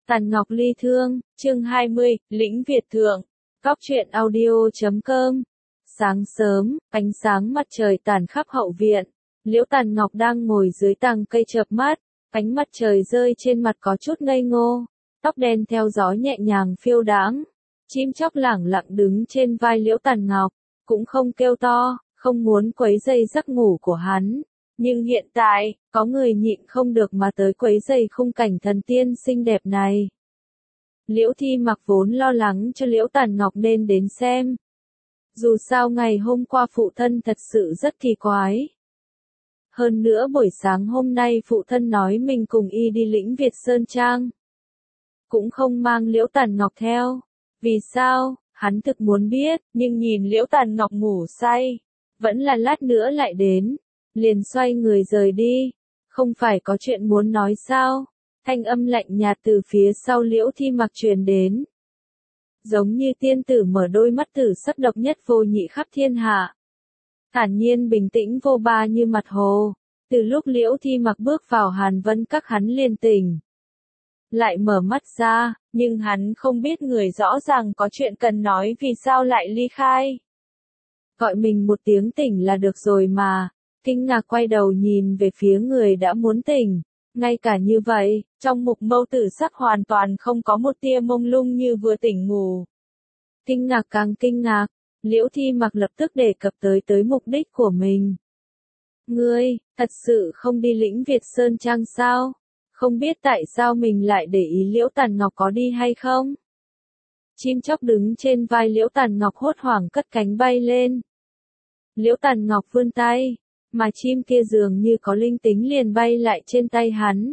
Tàn Ngọc ly thương, chương 20, Lĩnh Việt Thượng, Cóc truyện audio.com. Sáng sớm, ánh sáng mặt trời tàn khắp hậu viện. Liễu Tàn Ngọc đang ngồi dưới tàng cây chợp mắt, ánh mặt trời rơi trên mặt có chút ngây ngô, tóc đen theo gió nhẹ nhàng phiêu đãng. Chim chóc lẳng lặng đứng trên vai Liễu Tàn Ngọc, cũng không kêu to, không muốn quấy rầy giấc ngủ của hắn. Nhưng hiện tại, có người nhịn không được mà tới quấy rầy khung cảnh thần tiên xinh đẹp này. Liễu Thi Mặc vốn lo lắng cho Liễu Tàn Ngọc nên đến xem. Dù sao ngày hôm qua phụ thân thật sự rất kỳ quái. Hơn nữa buổi sáng hôm nay phụ thân nói mình cùng y đi Lĩnh Việt Sơn Trang. Cũng không mang Liễu Tàn Ngọc theo. Vì sao? Hắn thực muốn biết, nhưng nhìn Liễu Tàn Ngọc ngủ say. Vẫn là lát nữa lại đến. Liền xoay người rời đi. Không phải có chuyện muốn nói sao? Thanh âm lạnh nhạt từ phía sau Liễu Thi Mặc truyền đến. Giống như tiên tử mở đôi mắt tử sắc độc nhất vô nhị khắp thiên hạ. Thản nhiên bình tĩnh vô ba như mặt hồ. Từ lúc Liễu Thi Mặc bước vào Hàn Vân Các hắn liền tỉnh. Lại mở mắt ra, nhưng hắn không biết người rõ ràng có chuyện cần nói vì sao lại ly khai. Gọi mình một tiếng tỉnh là được rồi mà. Kinh ngạc quay đầu nhìn về phía người đã muốn tỉnh. Ngay cả như vậy, trong mục mâu tử sắc hoàn toàn không có một tia mông lung như vừa tỉnh ngủ. Kinh ngạc càng kinh ngạc, Liễu Thi Mặc lập tức đề cập tới mục đích của mình. Ngươi, thật sự không đi Lĩnh Việt Sơn Trang sao? Không biết tại sao mình lại để ý Liễu Tàn Ngọc có đi hay không? Chim chóc đứng trên vai Liễu Tàn Ngọc hốt hoảng cất cánh bay lên. Liễu Tàn Ngọc vươn tay. Mà chim kia dường như có linh tính liền bay lại trên tay hắn.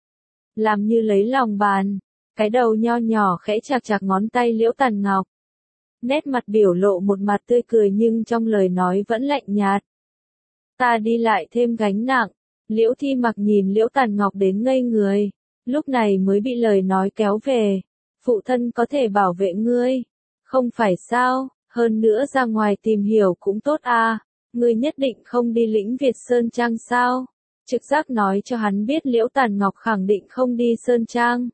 Làm như lấy lòng bàn, cái đầu nho nhỏ khẽ chạc chạc ngón tay Liễu Tàn Ngọc. Nét mặt biểu lộ một mặt tươi cười nhưng trong lời nói vẫn lạnh nhạt. Ta đi lại thêm gánh nặng, Liễu Thi Mặc nhìn Liễu Tàn Ngọc đến ngây người, lúc này mới bị lời nói kéo về. Phụ thân có thể bảo vệ ngươi, không phải sao, hơn nữa ra ngoài tìm hiểu cũng tốt à. Ngươi nhất định không đi Lĩnh Việt Sơn Trang sao? Trực giác nói cho hắn biết Liễu Tàn Ngọc khẳng định không đi Sơn Trang.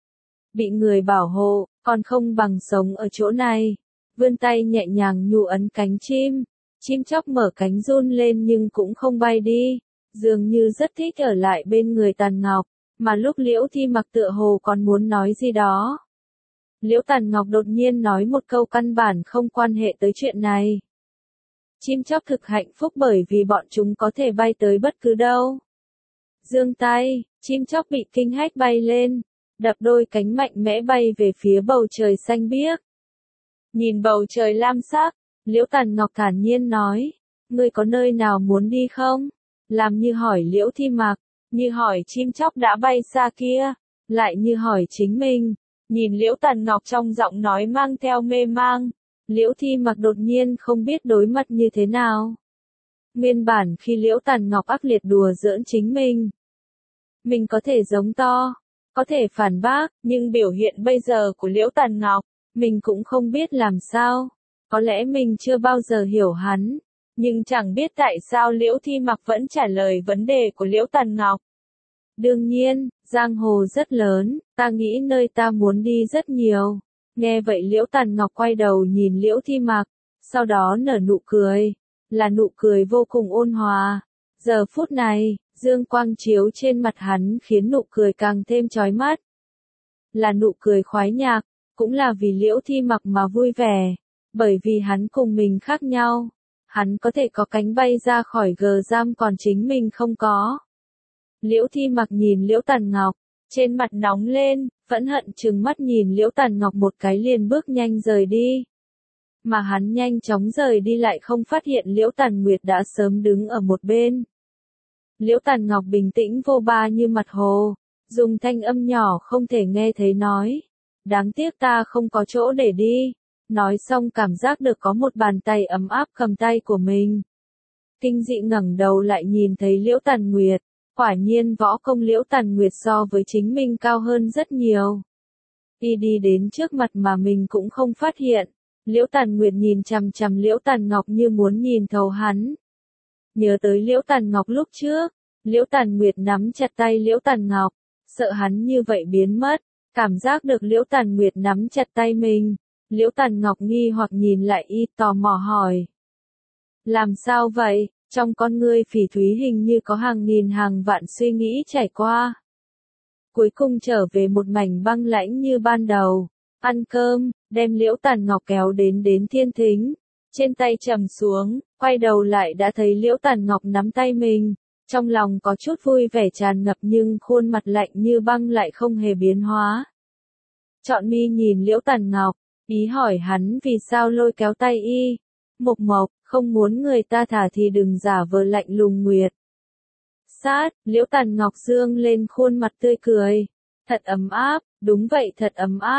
Bị người bảo hộ, còn không bằng sống ở chỗ này. Vươn tay nhẹ nhàng nhu ấn cánh chim. Chim chóc mở cánh run lên nhưng cũng không bay đi. Dường như rất thích ở lại bên người Tàn Ngọc. Mà lúc Liễu Thi Mặc tựa hồ còn muốn nói gì đó. Liễu Tàn Ngọc đột nhiên nói một câu căn bản không quan hệ tới chuyện này. Chim chóc thực hạnh phúc bởi vì bọn chúng có thể bay tới bất cứ đâu. Giương tay, chim chóc bị kinh hách bay lên, đập đôi cánh mạnh mẽ bay về phía bầu trời xanh biếc. Nhìn bầu trời lam sắc, Liễu Tàn Ngọc thản nhiên nói, ngươi có nơi nào muốn đi không? Làm như hỏi Liễu Thi Mặc, như hỏi chim chóc đã bay xa kia, lại như hỏi chính mình. Nhìn Liễu Tàn Ngọc trong giọng nói mang theo mê mang. Liễu Thi Mặc đột nhiên không biết đối mặt như thế nào. Nguyên bản khi Liễu Tàn Ngọc ác liệt đùa giỡn chính mình có thể giống to, có thể phản bác, nhưng biểu hiện bây giờ của Liễu Tàn Ngọc, mình cũng không biết làm sao. Có lẽ mình chưa bao giờ hiểu hắn, nhưng chẳng biết tại sao Liễu Thi Mặc vẫn trả lời vấn đề của Liễu Tàn Ngọc. Đương nhiên, giang hồ rất lớn, ta nghĩ nơi ta muốn đi rất nhiều. Nghe vậy Liễu Tàn Ngọc quay đầu nhìn Liễu Thi Mặc, sau đó nở nụ cười, là nụ cười vô cùng ôn hòa. Giờ phút này, dương quang chiếu trên mặt hắn khiến nụ cười càng thêm chói mắt. Là nụ cười khoái nhạc, cũng là vì Liễu Thi Mặc mà vui vẻ, bởi vì hắn cùng mình khác nhau. Hắn có thể có cánh bay ra khỏi gờ giam còn chính mình không có. Liễu Thi Mặc nhìn Liễu Tàn Ngọc, trên mặt nóng lên, phẫn hận trừng mắt nhìn Liễu Tàn Ngọc một cái liền bước nhanh rời đi. Mà hắn nhanh chóng rời đi lại không phát hiện Liễu Tàn Nguyệt đã sớm đứng ở một bên. Liễu Tàn Ngọc bình tĩnh vô ba như mặt hồ, dùng thanh âm nhỏ không thể nghe thấy nói. Đáng tiếc ta không có chỗ để đi. Nói xong cảm giác được có một bàn tay ấm áp cầm tay của mình. Kinh dị ngẩng đầu lại nhìn thấy Liễu Tàn Nguyệt. Quả nhiên võ công Liễu Tàn Nguyệt so với chính mình cao hơn rất nhiều. Y đi đến trước mặt mà mình cũng không phát hiện. Liễu Tàn Nguyệt nhìn chằm chằm Liễu Tàn Ngọc như muốn nhìn thấu hắn. Nhớ tới Liễu Tàn Ngọc lúc trước, Liễu Tàn Nguyệt nắm chặt tay Liễu Tàn Ngọc, sợ hắn như vậy biến mất. Cảm giác được Liễu Tàn Nguyệt nắm chặt tay mình, Liễu Tàn Ngọc nghi hoặc nhìn lại y, tò mò hỏi. Làm sao vậy? Trong con ngươi Phỉ Thúy hình như có hàng nghìn hàng vạn suy nghĩ trải qua. Cuối cùng trở về một mảnh băng lãnh như ban đầu. Ăn cơm, đem Liễu Tàn Ngọc kéo đến thiên thính. Trên tay trầm xuống, quay đầu lại đã thấy Liễu Tàn Ngọc nắm tay mình. Trong lòng có chút vui vẻ tràn ngập nhưng khuôn mặt lạnh như băng lại không hề biến hóa. Trọn mi nhìn Liễu Tàn Ngọc, ý hỏi hắn vì sao lôi kéo tay y. Mộc Mộc, không muốn người ta thả thì đừng giả vờ lạnh lùng nguyệt. Sát, Liễu Tàn Ngọc dương lên khuôn mặt tươi cười. Thật ấm áp, đúng vậy thật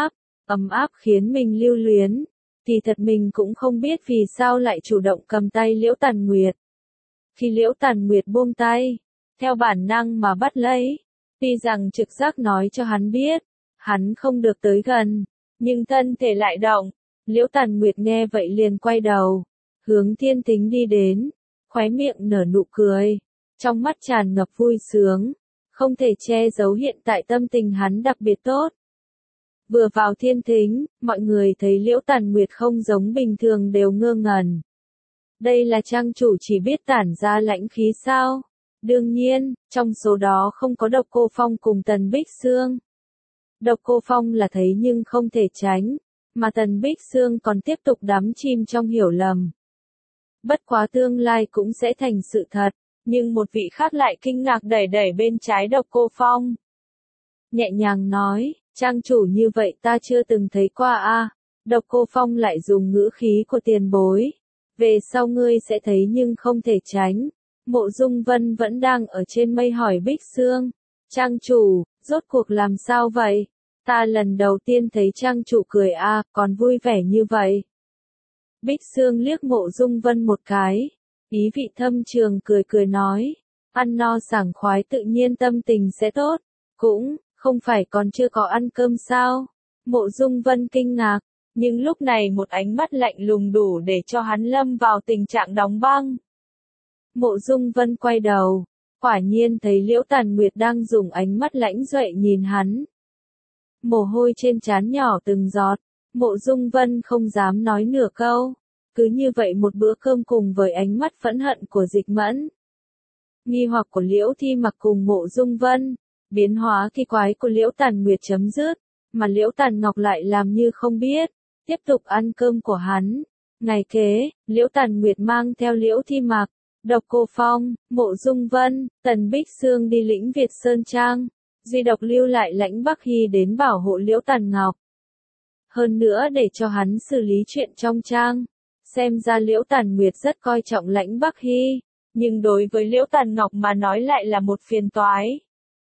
ấm áp khiến mình lưu luyến. Thì thật mình cũng không biết vì sao lại chủ động cầm tay Liễu Tàn Nguyệt. Khi Liễu Tàn Nguyệt buông tay, theo bản năng mà bắt lấy, tuy rằng trực giác nói cho hắn biết, hắn không được tới gần, nhưng thân thể lại động. Liễu Tàn Nguyệt nghe vậy liền quay đầu, hướng thiên thính đi đến, khóe miệng nở nụ cười, trong mắt tràn ngập vui sướng, không thể che giấu hiện tại tâm tình hắn đặc biệt tốt. Vừa vào thiên thính, mọi người thấy Liễu Tàn Nguyệt không giống bình thường đều ngơ ngẩn. Đây là trang chủ chỉ biết tản ra lãnh khí sao? Đương nhiên, trong số đó không có Độc Cô Phong cùng Tần Bích Sương. Độc Cô Phong là thấy nhưng không thể tránh, mà Tần Bích Sương còn tiếp tục đắm chìm trong hiểu lầm. Bất quá tương lai cũng sẽ thành sự thật, nhưng một vị khác lại kinh ngạc đẩy bên trái Độc Cô Phong. Nhẹ nhàng nói, trang chủ như vậy ta chưa từng thấy qua a. Độc Cô Phong lại dùng ngữ khí của tiền bối. Về sau ngươi sẽ thấy nhưng không thể tránh. Mộ Dung Vân vẫn đang ở trên mây hỏi Bích Sương. Trang chủ, rốt cuộc làm sao vậy? Ta lần đầu tiên thấy trang chủ cười a, còn vui vẻ như vậy. Bích Sương liếc Mộ Dung Vân một cái. Ý vị thâm trường cười nói. Ăn no sảng khoái tự nhiên tâm tình sẽ tốt. Cũng, không phải còn chưa có ăn cơm sao? Mộ Dung Vân kinh ngạc. Nhưng lúc này một ánh mắt lạnh lùng đủ để cho hắn lâm vào tình trạng đóng băng. Mộ Dung Vân quay đầu, quả nhiên thấy Liễu Tàn Nguyệt đang dùng ánh mắt lãnh duệ nhìn hắn. Mồ hôi trên trán nhỏ từng giọt, Mộ Dung Vân không dám nói nửa câu, cứ như vậy một bữa cơm cùng với ánh mắt phẫn hận của Dịch Mẫn. Nghi hoặc của Liễu Thi Mặc cùng Mộ Dung Vân, biến hóa kỳ quái của Liễu Tàn Nguyệt chấm dứt, mà Liễu Tàn Ngọc lại làm như không biết. Tiếp tục ăn cơm của hắn. Ngày kế, Liễu Tàn Nguyệt mang theo Liễu Thi Mặc, Độc Cô Phong, Mộ Dung Vân, Tần Bích Sương đi lĩnh Việt Sơn Trang. Duy độc lưu lại Lãnh Bắc Hy đến bảo hộ Liễu Tàn Ngọc. Hơn nữa để cho hắn xử lý chuyện trong trang. Xem ra Liễu Tàn Nguyệt rất coi trọng Lãnh Bắc Hy, nhưng đối với Liễu Tàn Ngọc mà nói lại là một phiền toái.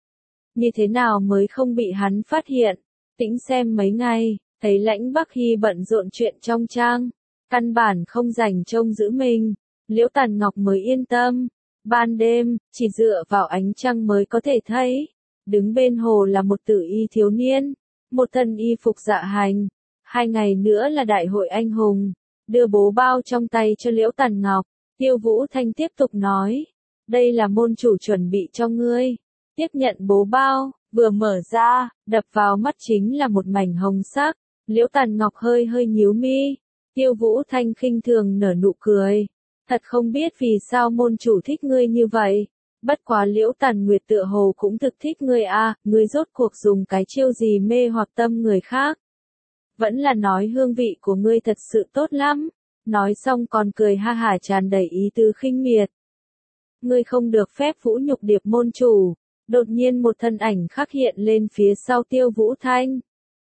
Như thế nào mới không bị hắn phát hiện? Tĩnh xem mấy ngày. Thấy Lãnh Bắc Hy bận rộn chuyện trong trang, căn bản không rảnh trông giữ mình, Liễu Tàn Ngọc mới yên tâm. Ban đêm, chỉ dựa vào ánh trăng mới có thể thấy, đứng bên hồ là một tử y thiếu niên, một thân y phục dạ hành. 2 ngày nữa là đại hội anh hùng, đưa bố bao trong tay cho Liễu Tàn Ngọc. Tiêu Vũ Thanh tiếp tục nói, đây là môn chủ chuẩn bị cho ngươi. Tiếp nhận bố bao, vừa mở ra, đập vào mắt chính là một mảnh hồng sắc. Liễu Tàn Ngọc hơi nhíu mi. Tiêu Vũ Thanh khinh thường nở nụ cười. Thật không biết vì sao môn chủ thích ngươi như vậy. Bất quá Liễu Tàn Nguyệt tựa hồ cũng thực thích ngươi a, ngươi rốt cuộc dùng cái chiêu gì mê hoặc tâm người khác. Vẫn là nói hương vị của ngươi thật sự tốt lắm. Nói xong còn cười ha hả tràn đầy ý tứ khinh miệt. Ngươi không được phép vũ nhục Điệp môn chủ. Đột nhiên một thân ảnh khắc hiện lên phía sau Tiêu Vũ Thanh.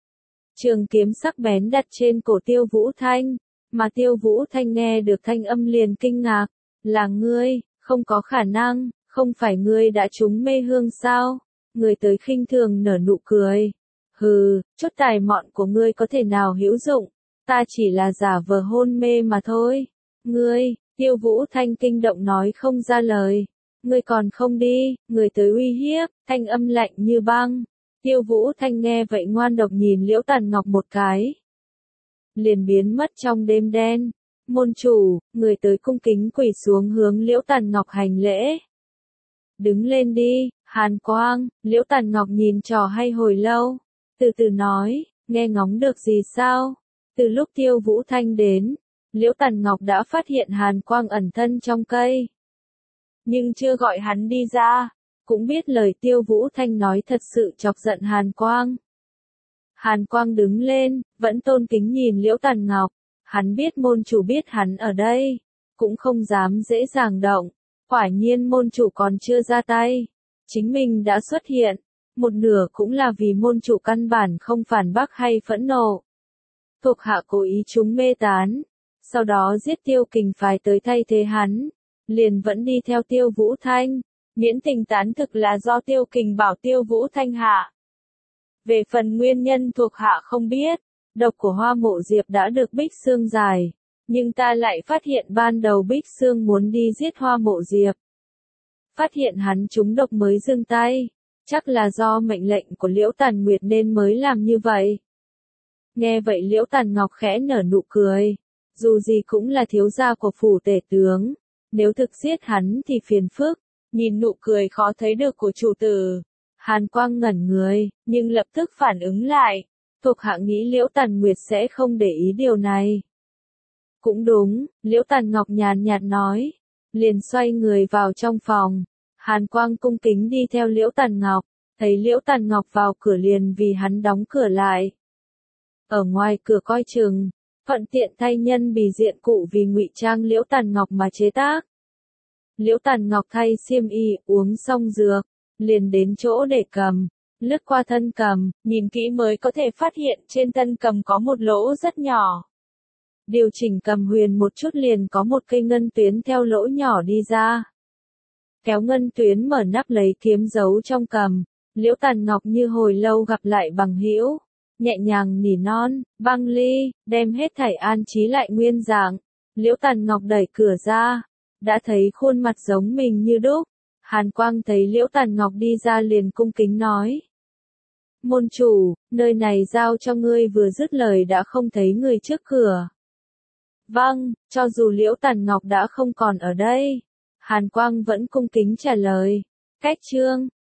Trường kiếm sắc bén đặt trên cổ Tiêu Vũ Thanh, mà Tiêu Vũ Thanh nghe được thanh âm liền kinh ngạc, là ngươi, không có khả năng, không phải ngươi đã trúng mê hương sao? Người tới khinh thường nở nụ cười, hừ, chút tài mọn của ngươi có thể nào hữu dụng, ta chỉ là giả vờ hôn mê mà thôi. Ngươi, Tiêu Vũ Thanh kinh động nói không ra lời, ngươi còn không đi, người tới uy hiếp, thanh âm lạnh như băng. Tiêu Vũ Thanh nghe vậy ngoan độc nhìn Liễu Tàn Ngọc một cái. Liền biến mất trong đêm đen. Môn chủ, người tới cung kính quỳ xuống hướng Liễu Tàn Ngọc hành lễ. Đứng lên đi, Hàn Quang, Liễu Tàn Ngọc nhìn trò hay hồi lâu. từ từ nói, nghe ngóng được gì sao? Từ lúc Tiêu Vũ Thanh đến, Liễu Tần Ngọc đã phát hiện Hàn Quang ẩn thân trong cây. Nhưng chưa gọi hắn đi ra, cũng biết lời Tiêu Vũ Thanh nói thật sự chọc giận Hàn Quang. Hàn Quang đứng lên, vẫn tôn kính nhìn Liễu Tần Ngọc, hắn biết môn chủ biết hắn ở đây, cũng không dám dễ dàng động, quả nhiên môn chủ còn chưa ra tay, chính mình đã xuất hiện, một nửa cũng là vì môn chủ căn bản không phản bác hay phẫn nộ. Thuộc hạ cố ý chúng mê tán, sau đó giết Tiêu Kình phái tới thay thế hắn, liền vẫn đi theo Tiêu Vũ Thanh, miễn tình tán thực là do Tiêu Kình bảo Tiêu Vũ Thanh hạ. Về phần nguyên nhân thuộc hạ không biết, độc của Hoa Mộ Diệp đã được Bích Sương giải, nhưng ta lại phát hiện ban đầu Bích Sương muốn đi giết Hoa Mộ Diệp. Phát hiện hắn trúng độc mới dừng tay, chắc là do mệnh lệnh của Liễu Tần Nguyệt nên mới làm như vậy. Nghe vậy Liễu Tần Ngọc khẽ nở nụ cười, dù gì cũng là thiếu gia của phủ tể tướng, nếu thực giết hắn thì phiền phức, nhìn nụ cười khó thấy được của chủ tử. Hàn Quang ngẩn người, nhưng lập tức phản ứng lại, thuộc hạ nghĩ Liễu Tần Nguyệt sẽ không để ý điều này. Cũng đúng, Liễu Tần Ngọc nhàn nhạt nói, liền xoay người vào trong phòng. Hàn Quang cung kính đi theo Liễu Tần Ngọc, thấy Liễu Tần Ngọc vào cửa liền vì hắn đóng cửa lại. Ở ngoài cửa coi chừng, thuận tiện thay nhân bì diện cụ vì ngụy trang Liễu Tần Ngọc mà chế tác. Liễu Tần Ngọc thay xiêm y, uống xong dược, liền đến chỗ để cầm, lướt qua thân cầm, nhìn kỹ mới có thể phát hiện trên thân cầm có một lỗ rất nhỏ. Điều chỉnh cầm huyền một chút liền có một cây ngân tuyến theo lỗ nhỏ đi ra. Kéo ngân tuyến mở nắp lấy kiếm giấu trong cầm, Liễu Tần Ngọc như hồi lâu gặp lại bằng hữu, nhẹ nhàng nỉ non, Băng Ly, đem hết thảy an trí lại nguyên dạng. Liễu Tần Ngọc đẩy cửa ra, đã thấy khuôn mặt giống mình như đúc. Hàn Quang thấy Liễu Tần Ngọc đi ra liền cung kính nói. Môn chủ, nơi này giao cho ngươi, vừa dứt lời đã không thấy người trước cửa. Vâng, cho dù Liễu Tần Ngọc đã không còn ở đây, Hàn Quang vẫn cung kính trả lời. Cách chương